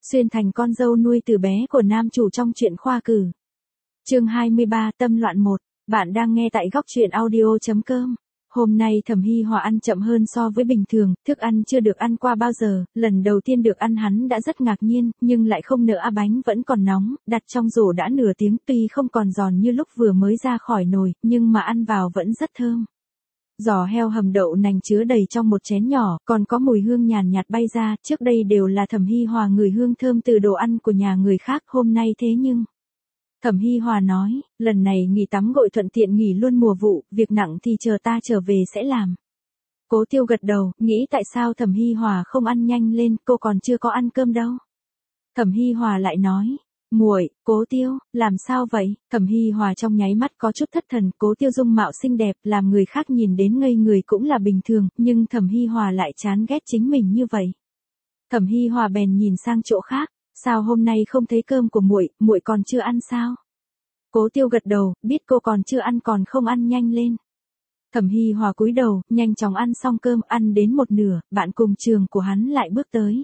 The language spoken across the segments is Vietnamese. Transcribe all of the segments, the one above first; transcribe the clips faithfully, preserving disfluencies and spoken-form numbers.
Xuyên thành con dâu nuôi từ bé của nam chủ trong truyện khoa cử. Chương hai mươi ba, Tâm loạn một. Bạn đang nghe tại góc truyện audio chấm com. Hôm nay Thẩm Hy Hòa ăn chậm hơn so với bình thường, thức ăn chưa được ăn qua bao giờ, lần đầu tiên được ăn hắn đã rất ngạc nhiên, nhưng lại không nỡ, bánh vẫn còn nóng, đặt trong rổ đã nửa tiếng, tuy không còn giòn như lúc vừa mới ra khỏi nồi, nhưng mà ăn vào vẫn rất thơm. Giò heo hầm đậu nành chứa đầy trong một chén nhỏ, còn có mùi hương nhàn nhạt bay ra, trước đây đều là Thẩm Hy Hòa ngửi hương thơm từ đồ ăn của nhà người khác, hôm nay thế nhưng... Thẩm Hy Hòa nói, lần này nghỉ tắm gội thuận tiện nghỉ luôn mùa vụ, việc nặng thì chờ ta trở về sẽ làm. Cố Tiêu gật đầu, nghĩ tại sao Thẩm Hy Hòa không ăn nhanh lên, cô còn chưa có ăn cơm đâu. Thẩm Hy Hòa lại nói, muội, Cố Tiêu, làm sao vậy? Thẩm Hy Hòa trong nháy mắt có chút thất thần, Cố Tiêu dung mạo xinh đẹp, làm người khác nhìn đến ngây người cũng là bình thường, nhưng Thẩm Hy Hòa lại chán ghét chính mình như vậy. Thẩm Hy Hòa bèn nhìn sang chỗ khác, sao hôm nay không thấy cơm của muội, muội còn chưa ăn sao? Cố Tiêu gật đầu, biết cô còn chưa ăn còn không ăn nhanh lên. Thẩm Hy Hòa cúi đầu, nhanh chóng ăn xong cơm, ăn đến một nửa, bạn cùng trường của hắn lại bước tới.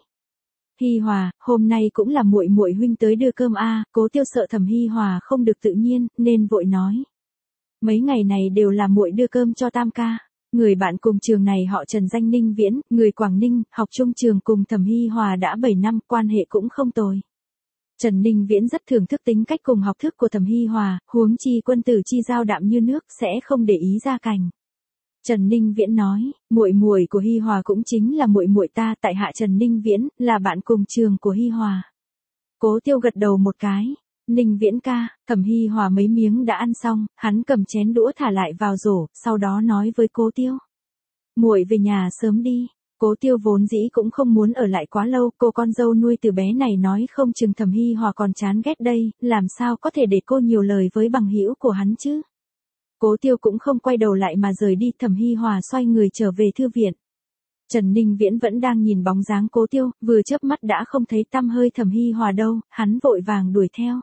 Hy Hòa, hôm nay cũng là muội muội huynh tới đưa cơm a. À, Cố Tiêu sợ Thẩm Hy Hòa không được tự nhiên, nên vội nói. Mấy ngày này đều là muội đưa cơm cho Tam ca. Người bạn cùng trường này họ Trần, danh Ninh Viễn, người Quảng Ninh, học chung trường cùng Thẩm Hy Hòa đã bảy năm, quan hệ cũng không tồi. Trần Ninh Viễn rất thưởng thức tính cách cùng học thức của Thẩm Hy Hòa, huống chi quân tử chi giao đạm như nước, sẽ không để ý gia cảnh. Trần Ninh Viễn nói, muội muội của Hy Hòa cũng chính là muội muội ta, tại hạ Trần Ninh Viễn, là bạn cùng trường của Hy Hòa. Cố Tiêu gật đầu một cái, Ninh Viễn ca. Thẩm Hy Hòa mấy miếng đã ăn xong, hắn cầm chén đũa thả lại vào rổ, sau đó nói với Cố Tiêu. Muội về nhà sớm đi. Cố Tiêu vốn dĩ cũng không muốn ở lại quá lâu, cô con dâu nuôi từ bé này nói không chừng Thẩm Hy Hòa còn chán ghét đây, làm sao có thể để cô nhiều lời với bằng hữu của hắn chứ. Cố Tiêu cũng không quay đầu lại mà rời đi, Thẩm Hy Hòa xoay người trở về thư viện. Trần Ninh Viễn vẫn đang nhìn bóng dáng Cố Tiêu, vừa chớp mắt đã không thấy tăm hơi Thẩm Hy Hòa đâu, hắn vội vàng đuổi theo.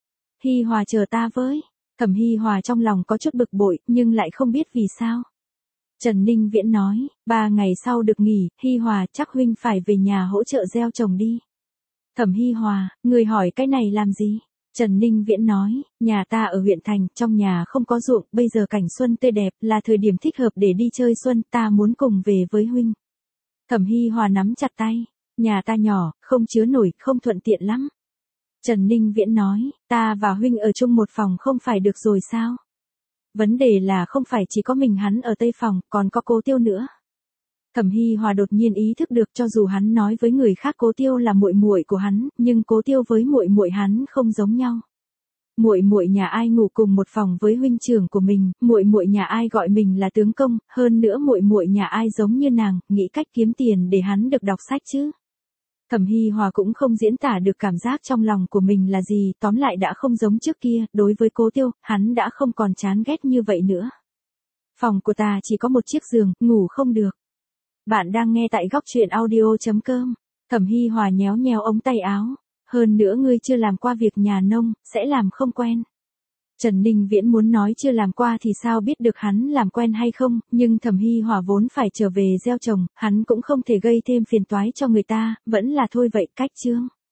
Hy Hòa chờ ta với. Thẩm Hy Hòa trong lòng có chút bực bội, nhưng lại không biết vì sao. Trần Ninh Viễn nói, ba ngày sau được nghỉ, Hy Hòa chắc huynh phải về nhà hỗ trợ gieo trồng đi. Thẩm Hy Hòa, người hỏi cái này làm gì? Trần Ninh Viễn nói, nhà ta ở huyện thành, trong nhà không có ruộng, bây giờ cảnh xuân tươi đẹp, là thời điểm thích hợp để đi chơi xuân, ta muốn cùng về với huynh. Thẩm Hy Hòa nắm chặt tay, nhà ta nhỏ, không chứa nổi, không thuận tiện lắm. Trần Ninh Viễn nói, ta và huynh ở chung một phòng không phải được rồi sao? Vấn đề là không phải chỉ có mình hắn ở Tây phòng, còn có Cố Tiêu nữa. Thẩm Hy Hòa đột nhiên ý thức được, cho dù hắn nói với người khác Cố Tiêu là muội muội của hắn, nhưng Cố Tiêu với muội muội hắn không giống nhau. Muội muội nhà ai ngủ cùng một phòng với huynh trưởng của mình, muội muội nhà ai gọi mình là tướng công, hơn nữa muội muội nhà ai giống như nàng, nghĩ cách kiếm tiền để hắn được đọc sách chứ. Thẩm Hy Hòa cũng không diễn tả được cảm giác trong lòng của mình là gì, tóm lại đã không giống trước kia, đối với Cố Tiêu, hắn đã không còn chán ghét như vậy nữa. Phòng của ta chỉ có một chiếc giường, ngủ không được. Bạn đang nghe tại góc truyện audio chấm com. Thẩm Hy Hòa nhéo nhéo ống tay áo. Hơn nữa ngươi chưa làm qua việc nhà nông, sẽ làm không quen. Trần Ninh Viễn muốn nói chưa làm qua thì sao biết được hắn làm quen hay không, nhưng Thẩm Hy Hòa vốn phải trở về gieo trồng, hắn cũng không thể gây thêm phiền toái cho người ta, vẫn là thôi vậy, cách chương.